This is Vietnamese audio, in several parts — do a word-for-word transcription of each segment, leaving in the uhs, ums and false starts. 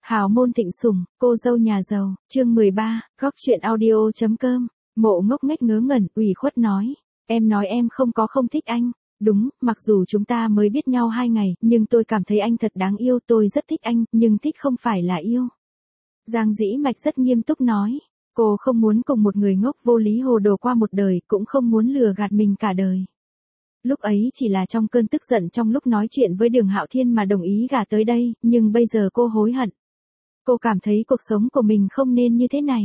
Hào môn thịnh sủng, cô dâu nhà giàu, chương mười ba, góc chuyện audio chấm com. Mộ ngốc nghếch ngớ ngẩn, ủy khuất nói. Em nói em không có không thích anh. Đúng, mặc dù chúng ta mới biết nhau hai ngày, nhưng tôi cảm thấy anh thật đáng yêu, tôi rất thích anh, nhưng thích không phải là yêu. Giang Dĩ Mạch rất nghiêm túc nói. Cô không muốn cùng một người ngốc vô lý hồ đồ qua một đời, cũng không muốn lừa gạt mình cả đời. Lúc ấy chỉ là trong cơn tức giận trong lúc nói chuyện với Đường Hạo Thiên mà đồng ý gả tới đây, nhưng bây giờ cô hối hận. Cô cảm thấy cuộc sống của mình không nên như thế này.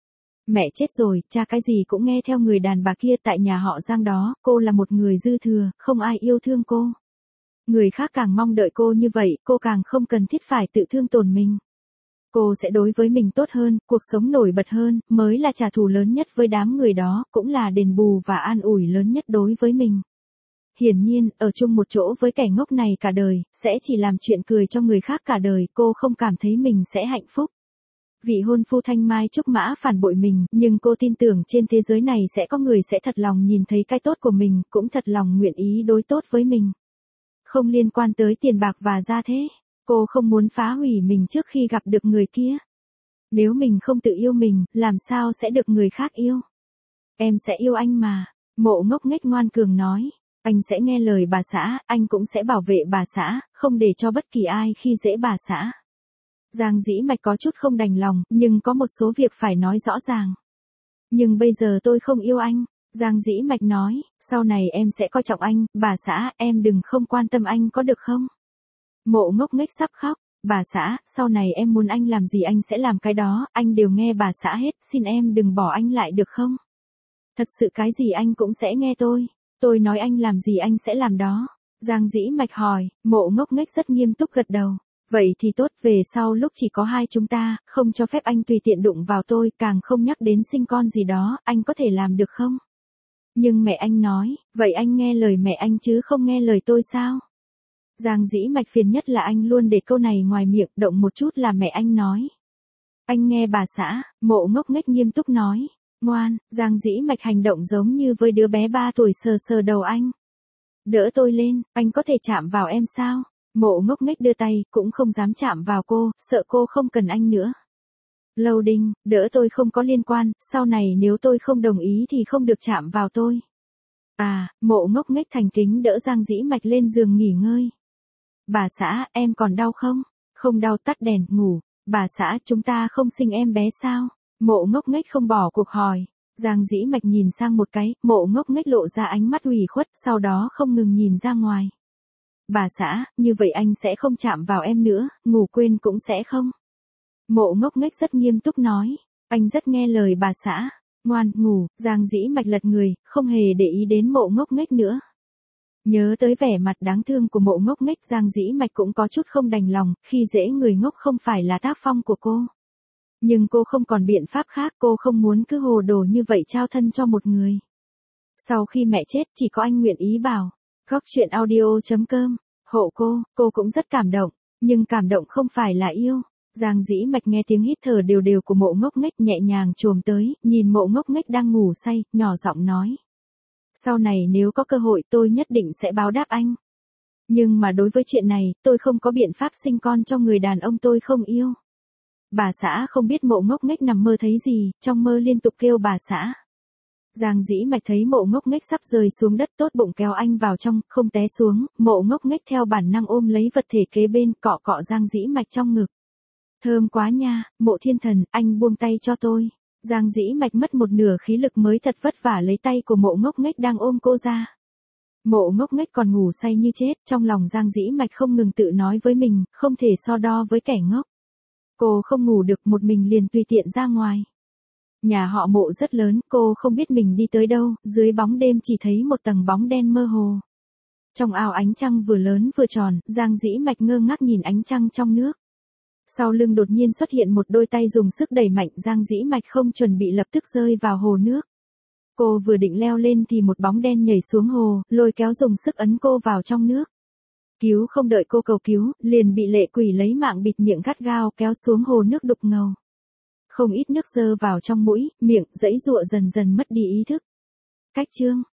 Mẹ chết rồi, cha cái gì cũng nghe theo người đàn bà kia tại nhà họ Giang đó, cô là một người dư thừa, không ai yêu thương cô. Người khác càng mong đợi cô như vậy, cô càng không cần thiết phải tự thương tổn mình. Cô sẽ đối với mình tốt hơn, cuộc sống nổi bật hơn, mới là trả thù lớn nhất với đám người đó, cũng là đền bù và an ủi lớn nhất đối với mình. Hiển nhiên, ở chung một chỗ với kẻ ngốc này cả đời, sẽ chỉ làm chuyện cười cho người khác cả đời, cô không cảm thấy mình sẽ hạnh phúc. Vị hôn phu thanh mai trúc mã phản bội mình, nhưng cô tin tưởng trên thế giới này sẽ có người sẽ thật lòng nhìn thấy cái tốt của mình, cũng thật lòng nguyện ý đối tốt với mình. Không liên quan tới tiền bạc và gia thế, cô không muốn phá hủy mình trước khi gặp được người kia. Nếu mình không tự yêu mình, làm sao sẽ được người khác yêu? Em sẽ yêu anh mà, Mộ ngốc nghếch ngoan cường nói. Anh sẽ nghe lời bà xã, anh cũng sẽ bảo vệ bà xã, không để cho bất kỳ ai khi dễ bà xã. Giang Dĩ Mạch có chút không đành lòng, nhưng có một số việc phải nói rõ ràng. Nhưng bây giờ tôi không yêu anh, Giang Dĩ Mạch nói, sau này em sẽ coi trọng anh, bà xã, em đừng không quan tâm anh có được không? Mộ ngốc nghếch sắp khóc, bà xã, sau này em muốn anh làm gì anh sẽ làm cái đó, anh đều nghe bà xã hết, xin em đừng bỏ anh lại được không? Thật sự cái gì anh cũng sẽ nghe tôi. Tôi nói anh làm gì anh sẽ làm đó. Giang Dĩ Mạch hỏi, Mộ ngốc nghếch rất nghiêm túc gật đầu. Vậy thì tốt, về sau lúc chỉ có hai chúng ta, không cho phép anh tùy tiện đụng vào tôi, càng không nhắc đến sinh con gì đó, anh có thể làm được không? Nhưng mẹ anh nói, vậy anh nghe lời mẹ anh chứ không nghe lời tôi sao? Giang Dĩ Mạch phiền nhất là anh luôn để câu này ngoài miệng, động một chút là mẹ anh nói. Anh nghe bà xã, Mộ ngốc nghếch nghiêm túc nói. Ngoan, Giang Dĩ Mạch hành động giống như với đứa bé ba tuổi sờ sờ đầu anh. Đỡ tôi lên, anh có thể chạm vào em sao? Mộ ngốc nghếch đưa tay, cũng không dám chạm vào cô, sợ cô không cần anh nữa. Lâu Đinh, đỡ tôi không có liên quan, sau này nếu tôi không đồng ý thì không được chạm vào tôi. À, Mộ ngốc nghếch thành kính đỡ Giang Dĩ Mạch lên giường nghỉ ngơi. Bà xã, em còn đau không? Không đau, tắt đèn, ngủ. Bà xã, chúng ta không sinh em bé sao? Mộ ngốc nghếch không bỏ cuộc hỏi. Giang Dĩ Mạch nhìn sang một cái, Mộ ngốc nghếch lộ ra ánh mắt ủy khuất, sau đó không ngừng nhìn ra ngoài. Bà xã, như vậy anh sẽ không chạm vào em nữa, ngủ quên cũng sẽ không. Mộ ngốc nghếch rất nghiêm túc nói. Anh rất nghe lời bà xã. Ngoan, ngủ. Giang Dĩ Mạch lật người, không hề để ý đến Mộ ngốc nghếch nữa. Nhớ tới vẻ mặt đáng thương của Mộ ngốc nghếch, Giang Dĩ Mạch cũng có chút không đành lòng, khi dễ người ngốc không phải là tác phong của cô. Nhưng cô không còn biện pháp khác, cô không muốn cứ hồ đồ như vậy trao thân cho một người. Sau khi mẹ chết, chỉ có anh nguyện ý bảo. Góc chuyện audio chấm com, hộ cô, cô cũng rất cảm động, nhưng cảm động không phải là yêu. Giang Dĩ Mạch nghe tiếng hít thở đều đều của Mộ ngốc nghếch nhẹ nhàng chồm tới, nhìn Mộ ngốc nghếch đang ngủ say, nhỏ giọng nói. Sau này nếu có cơ hội tôi nhất định sẽ báo đáp anh. Nhưng mà đối với chuyện này, tôi không có biện pháp sinh con cho người đàn ông tôi không yêu. Bà xã không biết Mộ ngốc nghếch nằm mơ thấy gì, trong mơ liên tục kêu bà xã. Giang Dĩ Mạch thấy Mộ ngốc nghếch sắp rơi xuống đất, tốt bụng kéo anh vào trong, không té xuống, Mộ ngốc nghếch theo bản năng ôm lấy vật thể kế bên, cọ cọ Giang Dĩ Mạch trong ngực. Thơm quá nha, Mộ thiên thần, anh buông tay cho tôi. Giang Dĩ Mạch mất một nửa khí lực mới thật vất vả lấy tay của Mộ ngốc nghếch đang ôm cô ra. Mộ ngốc nghếch còn ngủ say như chết, trong lòng Giang Dĩ Mạch không ngừng tự nói với mình, không thể so đo với kẻ ngốc. Cô không ngủ được, một mình liền tùy tiện ra ngoài. Nhà họ Mộ rất lớn, cô không biết mình đi tới đâu, dưới bóng đêm chỉ thấy một tầng bóng đen mơ hồ. Trong ao ánh trăng vừa lớn vừa tròn, Giang Dĩ Mạch ngơ ngác nhìn ánh trăng trong nước. Sau lưng đột nhiên xuất hiện một đôi tay dùng sức đẩy mạnh, Giang Dĩ Mạch không chuẩn bị lập tức rơi vào hồ nước. Cô vừa định leo lên thì một bóng đen nhảy xuống hồ, lôi kéo dùng sức ấn cô vào trong nước. Cứu không đợi cô cầu cứu, liền bị lệ quỷ lấy mạng bịt miệng gắt gao kéo xuống hồ nước đục ngầu. Không ít nước dơ vào trong mũi, miệng, giãy giụa dần dần mất đi ý thức. Cách chương.